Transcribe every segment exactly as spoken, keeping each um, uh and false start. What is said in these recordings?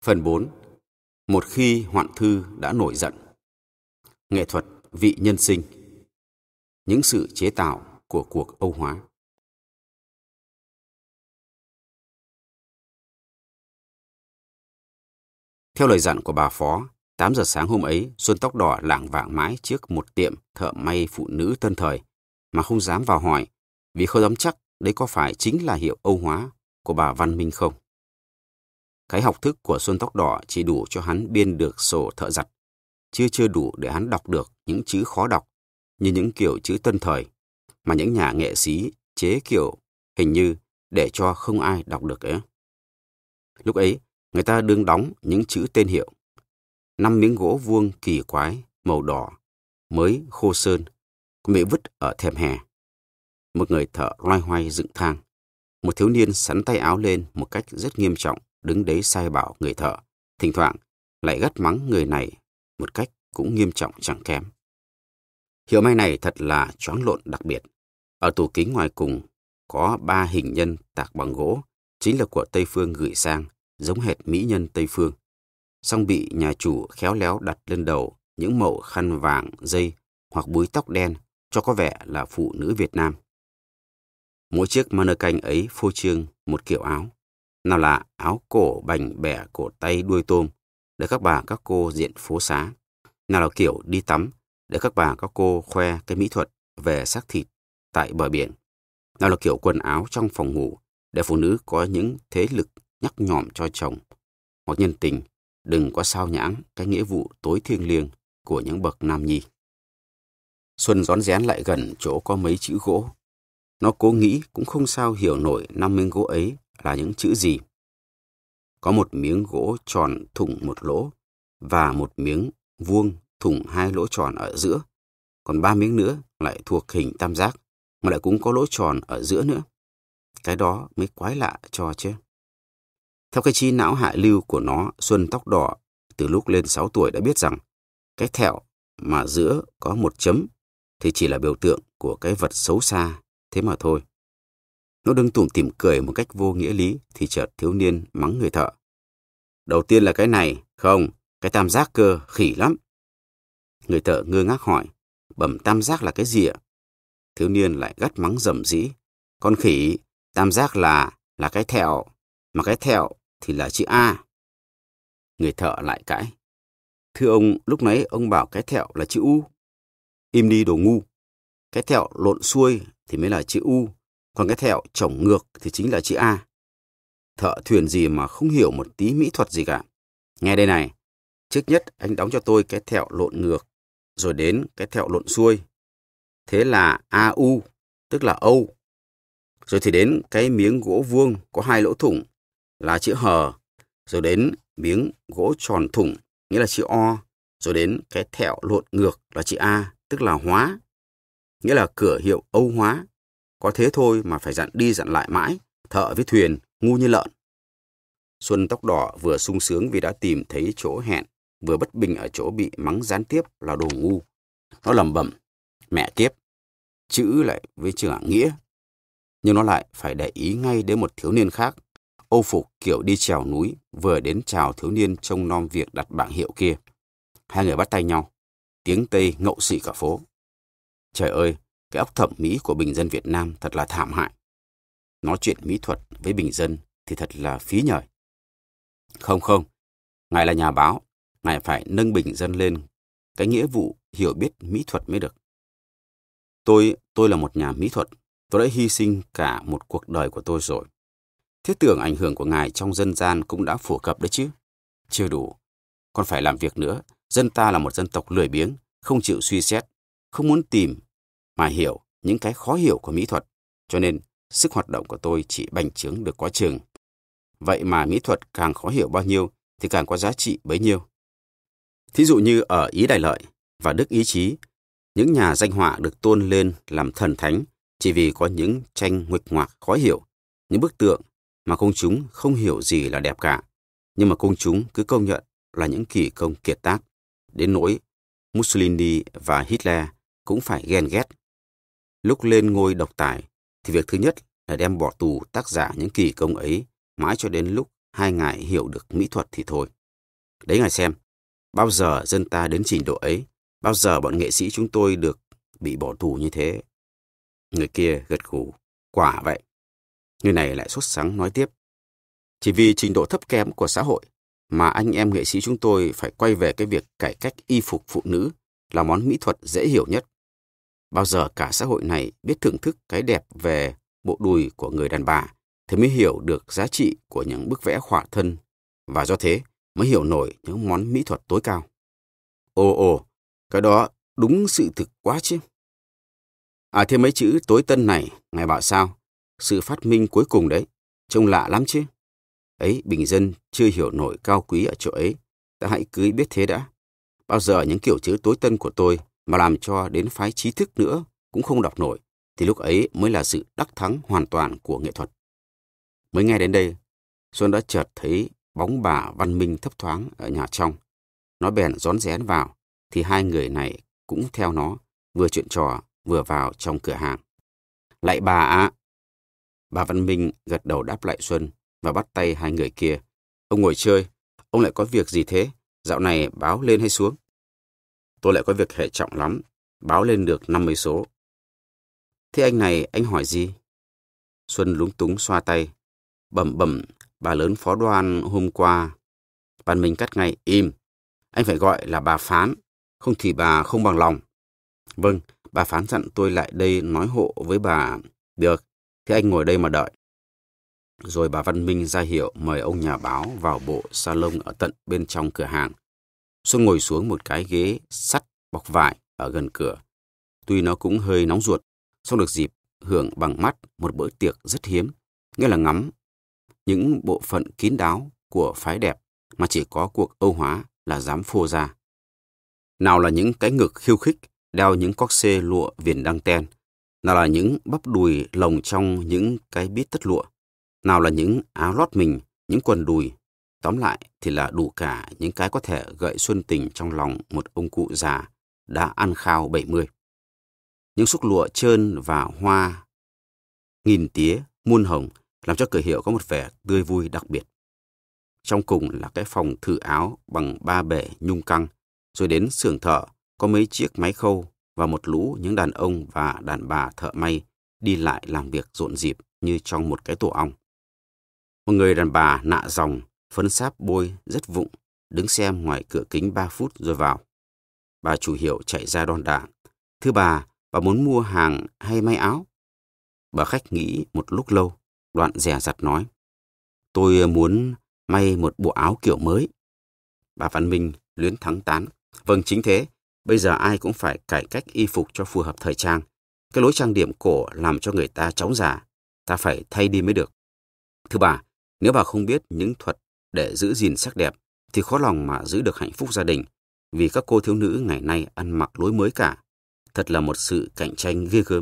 Phần bốn. Một khi hoạn thư đã nổi giận. Nghệ thuật vị nhân sinh. Những sự chế tạo của cuộc Âu hóa. Theo lời dặn của bà Phó, tám giờ sáng hôm ấy, Xuân tóc đỏ lảng vảng mãi trước một tiệm thợ may phụ nữ tân thời, mà không dám vào hỏi, vì không dám chắc đấy có phải chính là hiệu Âu hóa của bà Văn Minh không. Cái học thức của Xuân tóc đỏ chỉ đủ cho hắn biên được sổ thợ giặt, chưa chưa đủ để hắn đọc được những chữ khó đọc như những kiểu chữ tân thời mà những nhà nghệ sĩ chế kiểu hình như để cho không ai đọc được ấy. Lúc ấy, người ta đương đóng những chữ tên hiệu. Năm miếng gỗ vuông kỳ quái, màu đỏ, mới khô sơn, bị vứt ở thềm hè. Một người thợ loay hoay dựng thang. Một thiếu niên sắn tay áo lên một cách rất nghiêm trọng, đứng đấy sai bảo người thợ, thỉnh thoảng lại gắt mắng người này một cách cũng nghiêm trọng chẳng kém. Hiệu may này thật là choáng lộn đặc biệt. Ở tủ kính ngoài cùng có ba hình nhân tạc bằng gỗ, chính là của Tây Phương gửi sang, giống hệt mỹ nhân Tây Phương. Song bị nhà chủ khéo léo đặt lên đầu những mẩu khăn vàng, dây hoặc búi tóc đen cho có vẻ là phụ nữ Việt Nam. Mỗi chiếc mannequin ấy phô trương một kiểu áo. Nào là áo cổ bành bẻ cổ tay đuôi tôm để các bà các cô diện phố xá. Nào là kiểu đi tắm để các bà các cô khoe cái mỹ thuật về xác thịt tại bờ biển. Nào là kiểu quần áo trong phòng ngủ để phụ nữ có những thế lực nhắc nhỏm cho chồng hoặc nhân tình đừng có sao nhãng cái nghĩa vụ tối thiêng liêng của những bậc nam nhi. Xuân rón rén lại gần chỗ có mấy chữ gỗ. Nó cố nghĩ cũng không sao hiểu nổi năm miếng gỗ ấy là những chữ gì. Có một miếng gỗ tròn thủng một lỗ và một miếng vuông thủng hai lỗ tròn ở giữa. Còn ba miếng nữa lại thuộc hình tam giác mà lại cũng có lỗ tròn ở giữa nữa. Cái đó mới quái lạ cho chứ. Theo cái trí não hạ lưu của nó, Xuân tóc đỏ từ lúc lên sáu tuổi đã biết rằng cái thẹo mà giữa có một chấm thì chỉ là biểu tượng của cái vật xấu xa, thế mà thôi. Nó đứng tủm tỉm cười một cách vô nghĩa lý thì chợt thiếu niên mắng người thợ. Đầu tiên là cái này, không, cái tam giác cơ, khỉ lắm. Người thợ ngơ ngác hỏi, bẩm tam giác là cái gì ạ? Thiếu niên lại gắt mắng rầm rĩ. Con khỉ, tam giác là, là cái thẹo, mà cái thẹo thì là chữ A. Người thợ lại cãi. Thưa ông, lúc nãy ông bảo cái thẹo là chữ U. Im đi đồ ngu. Cái thẹo lộn xuôi thì mới là chữ U, còn cái thẹo chổng ngược thì chính là chữ A. Thợ thuyền gì mà không hiểu một tí mỹ thuật gì cả. Nghe đây này, trước nhất anh đóng cho tôi cái thẹo lộn ngược, rồi đến cái thẹo lộn xuôi. Thế là A U, tức là Âu. Rồi thì đến cái miếng gỗ vuông có hai lỗ thủng là chữ hờ, rồi đến miếng gỗ tròn thủng nghĩa là chữ O, rồi đến cái thẹo lộn ngược là chữ A, tức là hóa, nghĩa là cửa hiệu Âu hóa. Có thế thôi mà phải dặn đi dặn lại mãi, thợ với thuyền ngu như lợn. Xuân tóc đỏ vừa sung sướng vì đã tìm thấy chỗ hẹn, vừa bất bình ở chỗ bị mắng gián tiếp là đồ ngu. Nó lẩm bẩm, mẹ kiếp, chữ lại với chữ nghĩa. Nhưng nó lại phải để ý ngay đến một thiếu niên khác, âu phục kiểu đi trèo núi, vừa đến chào thiếu niên trông nom việc đặt bảng hiệu kia. Hai người bắt tay nhau, tiếng Tây ngậu xị cả phố. Trời ơi, cái óc thẩm mỹ của bình dân Việt Nam thật là thảm hại. Nói chuyện mỹ thuật với bình dân thì thật là phí nhời. Không không, ngài là nhà báo, ngài phải nâng bình dân lên cái nghĩa vụ hiểu biết mỹ thuật mới được. Tôi, tôi là một nhà mỹ thuật, tôi đã hy sinh cả một cuộc đời của tôi rồi. Thế tưởng ảnh hưởng của ngài trong dân gian cũng đã phổ cập đấy chứ. Chưa đủ, còn phải làm việc nữa. Dân ta là một dân tộc lười biếng, không chịu suy xét, không muốn tìm mà hiểu những cái khó hiểu của mỹ thuật. Cho nên sức hoạt động của tôi chỉ bành trướng được quá chừng. Vậy mà mỹ thuật càng khó hiểu bao nhiêu thì càng có giá trị bấy nhiêu. Thí dụ như ở Ý Đại Lợi và Đức Ý Chí, những nhà danh họa được tôn lên làm thần thánh chỉ vì có những tranh nguệch ngoạc khó hiểu, những bức tượng mà công chúng không hiểu gì là đẹp cả, nhưng mà công chúng cứ công nhận là những kỳ công kiệt tác, đến nỗi Mussolini và Hitler cũng phải ghen ghét. Lúc lên ngôi độc tài thì việc thứ nhất là đem bỏ tù tác giả những kỳ công ấy mãi cho đến lúc hai ngài hiểu được mỹ thuật thì thôi. Đấy ngài xem, bao giờ dân ta đến trình độ ấy, bao giờ bọn nghệ sĩ chúng tôi được bị bỏ tù như thế. Người kia gật gù, quả vậy. Người này lại sốt sắng nói tiếp. Chỉ vì trình độ thấp kém của xã hội mà anh em nghệ sĩ chúng tôi phải quay về cái việc cải cách y phục phụ nữ là món mỹ thuật dễ hiểu nhất. Bao giờ cả xã hội này biết thưởng thức cái đẹp về bộ đùi của người đàn bà thì mới hiểu được giá trị của những bức vẽ khỏa thân và do thế mới hiểu nổi những món mỹ thuật tối cao. Ồ ồ, cái đó đúng sự thực quá chứ. À thêm mấy chữ tối tân này, ngài bảo sao? Sự phát minh cuối cùng đấy, trông lạ lắm chứ. Ấy, bình dân chưa hiểu nổi cao quý ở chỗ ấy, ta hãy cứ biết thế đã. Bao giờ những kiểu chữ tối tân của tôi mà làm cho đến phái trí thức nữa cũng không đọc nổi, thì lúc ấy mới là sự đắc thắng hoàn toàn của nghệ thuật. Mới nghe đến đây, Xuân đã chợt thấy bóng bà Văn Minh thấp thoáng ở nhà trong. Nó bèn rón rén vào, thì hai người này cũng theo nó, vừa chuyện trò, vừa vào trong cửa hàng. Lạy bà ạ! Bà Văn Minh gật đầu đáp lại Xuân và bắt tay hai người kia. Ông ngồi chơi, ông lại có việc gì thế? Dạo này báo lên hay xuống? Tôi lại có việc hệ trọng lắm, báo lên được năm mươi số. Thế anh này, anh hỏi gì? Xuân lúng túng xoa tay, bẩm bẩm, bà lớn phó đoan hôm qua. Văn Minh cắt ngay, im, anh phải gọi là bà Phán, không thì bà không bằng lòng. Vâng, bà Phán dặn tôi lại đây nói hộ với bà. Được, thế anh ngồi đây mà đợi. Rồi bà Văn Minh ra hiệu mời ông nhà báo vào bộ salon ở tận bên trong cửa hàng. Xuân ngồi xuống một cái ghế sắt bọc vải ở gần cửa. Tuy nó cũng hơi nóng ruột, song được dịp hưởng bằng mắt một bữa tiệc rất hiếm, nghĩa là ngắm những bộ phận kín đáo của phái đẹp mà chỉ có cuộc Âu hóa là dám phô ra. Nào là những cái ngực khiêu khích, đeo những cóc xê lụa viền đăng ten, nào là những bắp đùi lồng trong những cái bít tất lụa, nào là những áo lót mình, những quần đùi. Tóm lại thì là đủ cả những cái có thể gợi xuân tình trong lòng một ông cụ già đã ăn khao bảy mươi. Những xúc lụa trơn và hoa nghìn tía, muôn hồng làm cho cửa hiệu có một vẻ tươi vui đặc biệt. Trong cùng là cái phòng thử áo bằng ba bể nhung căng, rồi đến xưởng thợ có mấy chiếc máy khâu và một lũ những đàn ông và đàn bà thợ may đi lại làm việc rộn rịp như trong một cái tổ ong. Một người đàn bà nạ dòng, phấn sáp bôi rất vụng, đứng xem ngoài cửa kính ba phút rồi vào. Bà chủ hiệu chạy ra đon đả. Thưa bà, bà muốn mua hàng hay may áo? Bà khách nghĩ một lúc lâu, đoạn dè dặt nói. Tôi muốn may một bộ áo kiểu mới. Bà Văn Minh luyến thắng tán. Vâng, chính thế. Bây giờ ai cũng phải cải cách y phục cho phù hợp thời trang. Cái lối trang điểm cổ làm cho người ta chóng già. Ta phải thay đi mới được. Thưa bà, nếu bà không biết những thuật để giữ gìn sắc đẹp, thì khó lòng mà giữ được hạnh phúc gia đình. Vì các cô thiếu nữ ngày nay ăn mặc lối mới cả. Thật là một sự cạnh tranh ghê gớm.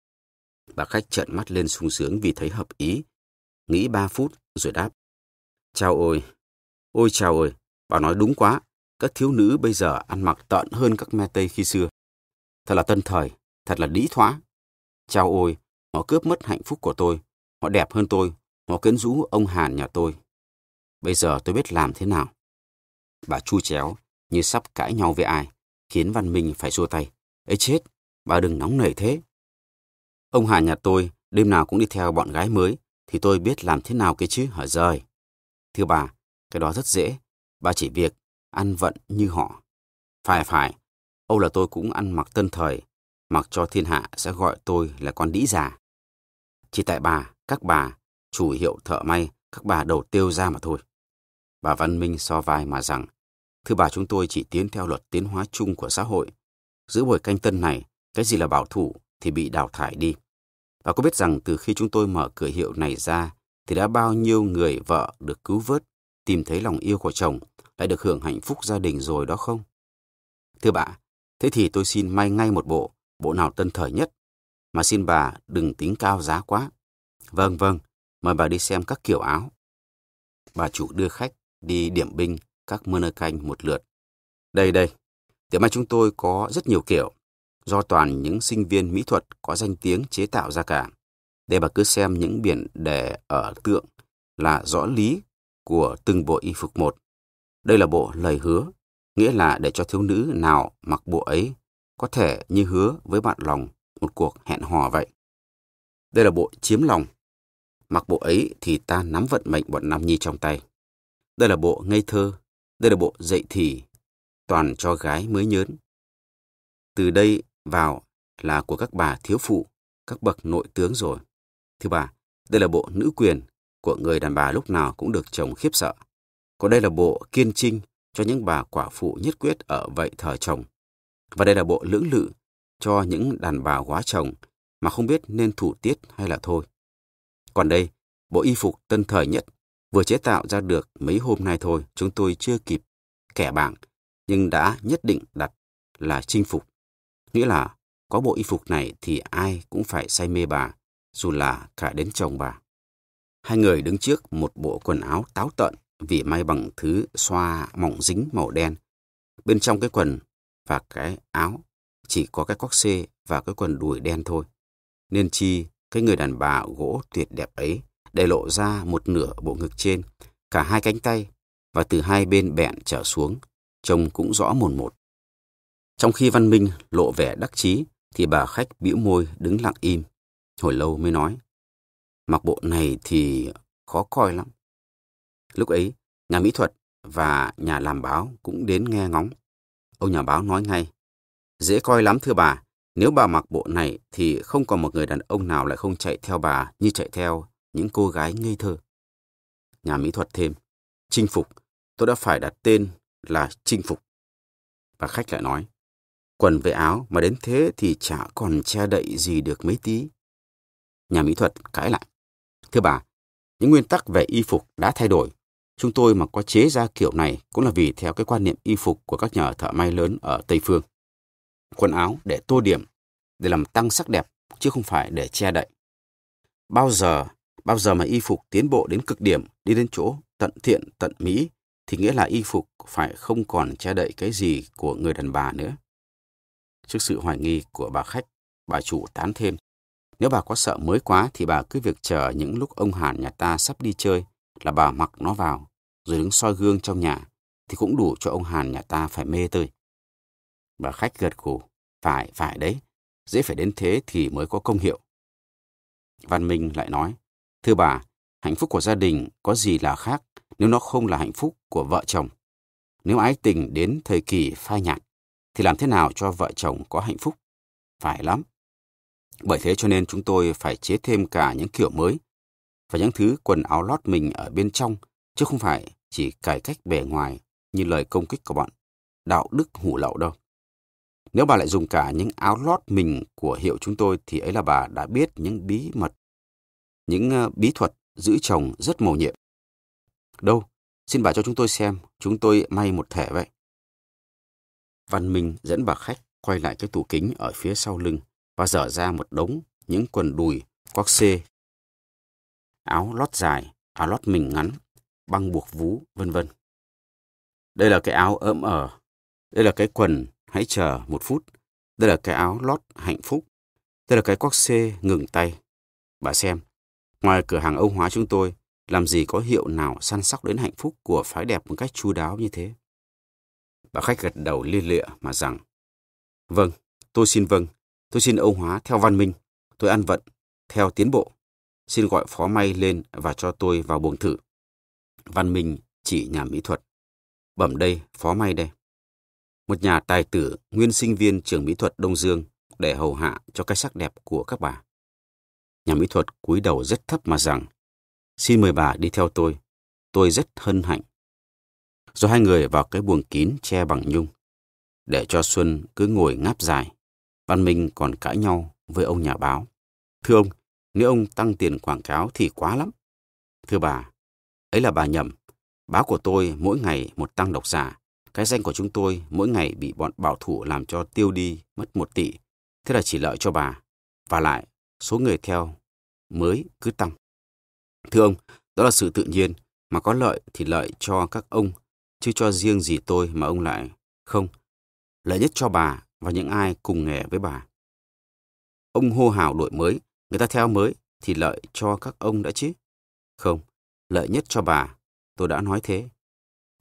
Bà khách trợn mắt lên sung sướng vì thấy hợp ý. Nghĩ ba phút rồi đáp. Chào ôi, ôi chào ôi, bà nói đúng quá. Các thiếu nữ bây giờ ăn mặc tợn hơn các me Tây khi xưa. Thật là tân thời, thật là đĩ thoá. Chào ôi, họ cướp mất hạnh phúc của tôi. Họ đẹp hơn tôi, họ quyến rũ ông Hàn nhà tôi. Bây giờ tôi biết làm thế nào. Bà chu chéo như sắp cãi nhau với ai, khiến Văn Minh phải xua tay. Ấy chết, bà đừng nóng nảy thế. Ông Hàn nhà tôi đêm nào cũng đi theo bọn gái mới, thì tôi biết làm thế nào kia chứ hả rời. Thưa bà, cái đó rất dễ, bà chỉ việc ăn vận như họ. Phải phải, Âu là tôi cũng ăn mặc tân thời, mặc cho thiên hạ sẽ gọi tôi là con đĩ già. Chỉ tại bà, các bà, chủ hiệu thợ may, các bà đầu tiêu ra mà thôi. Bà Văn Minh so vai mà rằng, thưa bà, chúng tôi chỉ tiến theo luật tiến hóa chung của xã hội. Giữa buổi canh tân này, cái gì là bảo thủ thì bị đào thải đi. Bà có biết rằng từ khi chúng tôi mở cửa hiệu này ra, thì đã bao nhiêu người vợ được cứu vớt, tìm thấy lòng yêu của chồng, lại được hưởng hạnh phúc gia đình rồi đó không? Thưa bà, thế thì tôi xin may ngay một bộ, bộ nào tân thời nhất, mà xin bà đừng tính cao giá quá. Vâng vâng, mời bà đi xem các kiểu áo. Bà chủ đưa khách đi điểm binh các mơ nơ canh một lượt. Đây đây, tiệm may chúng tôi có rất nhiều kiểu, do toàn những sinh viên mỹ thuật có danh tiếng chế tạo ra cả. Để bà cứ xem những biển đề ở tượng là rõ lý của từng bộ y phục một. Đây là bộ lời hứa, nghĩa là để cho thiếu nữ nào mặc bộ ấy có thể như hứa với bạn lòng một cuộc hẹn hò vậy. Đây là bộ chiếm lòng, mặc bộ ấy thì ta nắm vận mệnh bọn nam nhi trong tay. Đây là bộ ngây thơ, đây là bộ dậy thì, toàn cho gái mới nhớn. Từ đây vào là của các bà thiếu phụ, các bậc nội tướng rồi. Thứ ba, đây là bộ nữ quyền, của người đàn bà lúc nào cũng được chồng khiếp sợ. Còn đây là bộ kiên trinh cho những bà quả phụ nhất quyết ở vậy thời chồng. Và đây là bộ lưỡng lự cho những đàn bà quá chồng mà không biết nên thủ tiết hay là thôi. Còn đây, bộ y phục tân thời nhất, vừa chế tạo ra được mấy hôm nay thôi, chúng tôi chưa kịp kẻ bảng, nhưng đã nhất định đặt là chinh phục. Nghĩa là có bộ y phục này thì ai cũng phải say mê bà, dù là cả đến chồng bà. Hai người đứng trước một bộ quần áo táo tợn vì may bằng thứ xoa mỏng dính màu đen. Bên trong cái quần và cái áo chỉ có cái cóc xê và cái quần đùi đen thôi. Nên chi cái người đàn bà gỗ tuyệt đẹp ấy để lộ ra một nửa bộ ngực trên, cả hai cánh tay và từ hai bên bẹn trở xuống, trông cũng rõ mồn một. Trong khi Văn Minh lộ vẻ đắc chí thì bà khách bĩu môi đứng lặng im, hồi lâu mới nói: mặc bộ này thì khó coi lắm. Lúc ấy, nhà mỹ thuật và nhà làm báo cũng đến nghe ngóng. Ông nhà báo nói ngay: dễ coi lắm thưa bà, nếu bà mặc bộ này thì không còn một người đàn ông nào lại không chạy theo bà như chạy theo những cô gái ngây thơ. Nhà mỹ thuật thêm: chinh phục, tôi đã phải đặt tên là chinh phục. Bà khách lại nói: quần với áo mà đến thế thì chả còn che đậy gì được mấy tí. Nhà mỹ thuật cãi lại: thưa bà, những nguyên tắc về y phục đã thay đổi. Chúng tôi mà có chế ra kiểu này cũng là vì theo cái quan niệm y phục của các nhà thợ may lớn ở Tây Phương. Quần áo để tô điểm, để làm tăng sắc đẹp, chứ không phải để che đậy. Bao giờ, bao giờ mà y phục tiến bộ đến cực điểm, đi đến chỗ tận thiện, tận mỹ, thì nghĩa là y phục phải không còn che đậy cái gì của người đàn bà nữa. Trước sự hoài nghi của bà khách, bà chủ tán thêm: nếu bà có sợ mới quá thì bà cứ việc chờ những lúc ông Hàn nhà ta sắp đi chơi là bà mặc nó vào, rồi đứng soi gương trong nhà, thì cũng đủ cho ông Hàn nhà ta phải mê tơi. Bà khách gật gù: phải, phải đấy, dễ phải đến thế thì mới có công hiệu. Văn Minh lại nói: thưa bà, hạnh phúc của gia đình có gì là khác nếu nó không là hạnh phúc của vợ chồng. Nếu ái tình đến thời kỳ phai nhạt, thì làm thế nào cho vợ chồng có hạnh phúc? Phải lắm. Bởi thế cho nên chúng tôi phải chế thêm cả những kiểu mới và những thứ quần áo lót mình ở bên trong, chứ không phải chỉ cải cách bề ngoài như lời công kích của bọn đạo đức hủ lậu đâu. Nếu bà lại dùng cả những áo lót mình của hiệu chúng tôi thì ấy là bà đã biết những bí mật, những uh, bí thuật giữ chồng rất mầu nhiệm. Đâu, xin bà cho chúng tôi xem, chúng tôi may một thể vậy. Văn Minh dẫn bà khách quay lại cái tủ kính ở phía sau lưng và dở ra một đống những quần đùi, coác xê, áo lót dài, áo lót mình ngắn, băng buộc vú, vân vân. Đây là cái áo ấm ở, đây là cái quần hãy chờ một phút, đây là cái áo lót hạnh phúc, đây là cái coác xê ngừng tay. Bà xem, ngoài cửa hàng Âu Hóa chúng tôi, làm gì có hiệu nào săn sóc đến hạnh phúc của phái đẹp một cách chu đáo như thế. Bà khách gật đầu lia lịa mà rằng: vâng, tôi xin vâng, tôi xin Âu Hóa theo Văn Minh, tôi ăn vận theo tiến bộ. Xin gọi phó may lên và cho tôi vào buồng thử. Văn Minh chỉ nhà mỹ thuật: bẩm đây, phó may đây. Một nhà tài tử, nguyên sinh viên trường mỹ thuật Đông Dương để hầu hạ cho cái sắc đẹp của các bà. Nhà mỹ thuật cúi đầu rất thấp mà rằng: xin mời bà đi theo tôi, tôi rất hân hạnh. Rồi hai người vào cái buồng kín che bằng nhung. Để cho Xuân cứ ngồi ngáp dài, Văn Minh còn cãi nhau với ông nhà báo: thưa ông, nếu ông tăng tiền quảng cáo thì quá lắm. Thưa bà, ấy là bà nhầm. Báo của tôi mỗi ngày một tăng độc giả. Cái danh của chúng tôi mỗi ngày bị bọn bảo thủ làm cho tiêu đi mất một tỷ. Thế là chỉ lợi cho bà. Và lại, số người theo mới cứ tăng. Thưa ông, đó là sự tự nhiên. Mà có lợi thì lợi cho các ông, chứ cho riêng gì tôi mà ông lại không. Lợi nhất cho bà và những ai cùng nghề với bà. Ông hô hào đổi mới, người ta theo mới thì lợi cho các ông đã chứ. Không, lợi nhất cho bà, tôi đã nói thế.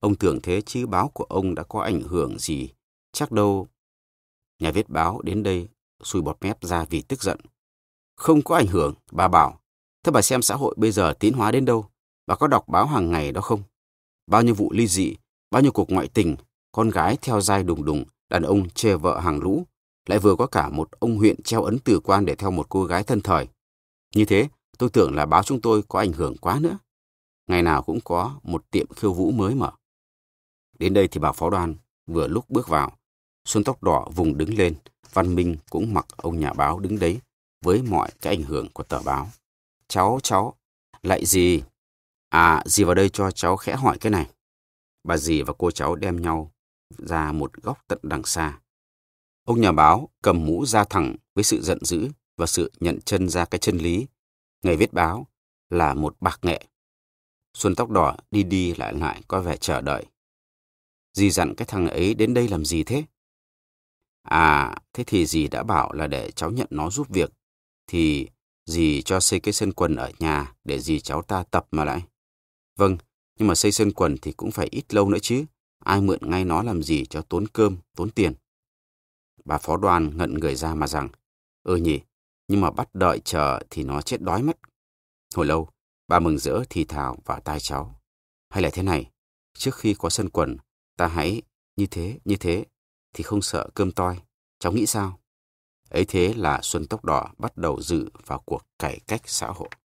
Ông tưởng thế chứ báo của ông đã có ảnh hưởng gì. Chắc đâu. Nhà viết báo đến đây sùi bọt mép ra vì tức giận. Không có ảnh hưởng, bà bảo. Thế bà xem xã hội bây giờ tiến hóa đến đâu? Bà có đọc báo hàng ngày đó không? Bao nhiêu vụ ly dị, bao nhiêu cuộc ngoại tình, con gái theo dai đùng đùng, đàn ông chê vợ hàng lũ, lại vừa có cả một ông huyện treo ấn từ quan để theo một cô gái thân thời. Như thế, tôi tưởng là báo chúng tôi có ảnh hưởng quá nữa. Ngày nào cũng có một tiệm khiêu vũ mới mở. Đến đây thì bà phó đoan vừa lúc bước vào. Xuân tóc đỏ vùng đứng lên, Văn Minh cũng mặc ông nhà báo đứng đấy với mọi cái ảnh hưởng của tờ báo. Cháu, cháu, lại dì. À, dì vào đây cho cháu khẽ hỏi cái này. Bà dì và cô cháu đem nhau ra một góc tận đằng xa. Ông nhà báo cầm mũ ra thẳng với sự giận dữ và sự nhận chân ra cái chân lý. Nghề viết báo là một bạc nghệ. Xuân tóc đỏ đi đi lại lại có vẻ chờ đợi. Dì dặn cái thằng ấy đến đây làm gì thế? À, thế thì dì đã bảo là để cháu nhận nó giúp việc. Thì dì cho xây cái sân quần ở nhà để dì cháu ta tập mà lại. Vâng, nhưng mà xây sân quần thì cũng phải ít lâu nữa chứ. Ai mượn ngay nó làm gì cho tốn cơm, tốn tiền. Bà phó đoàn ngẩn người ra mà rằng, ừ nhỉ, nhưng mà bắt đợi chờ thì nó chết đói mất. Hồi lâu, bà mừng rỡ thì thào vào tai cháu. Hay là thế này, trước khi có sân quần, ta hãy như thế, như thế, thì không sợ cơm toi. Cháu nghĩ sao? Ấy thế là Xuân tóc đỏ bắt đầu dự vào cuộc cải cách xã hội.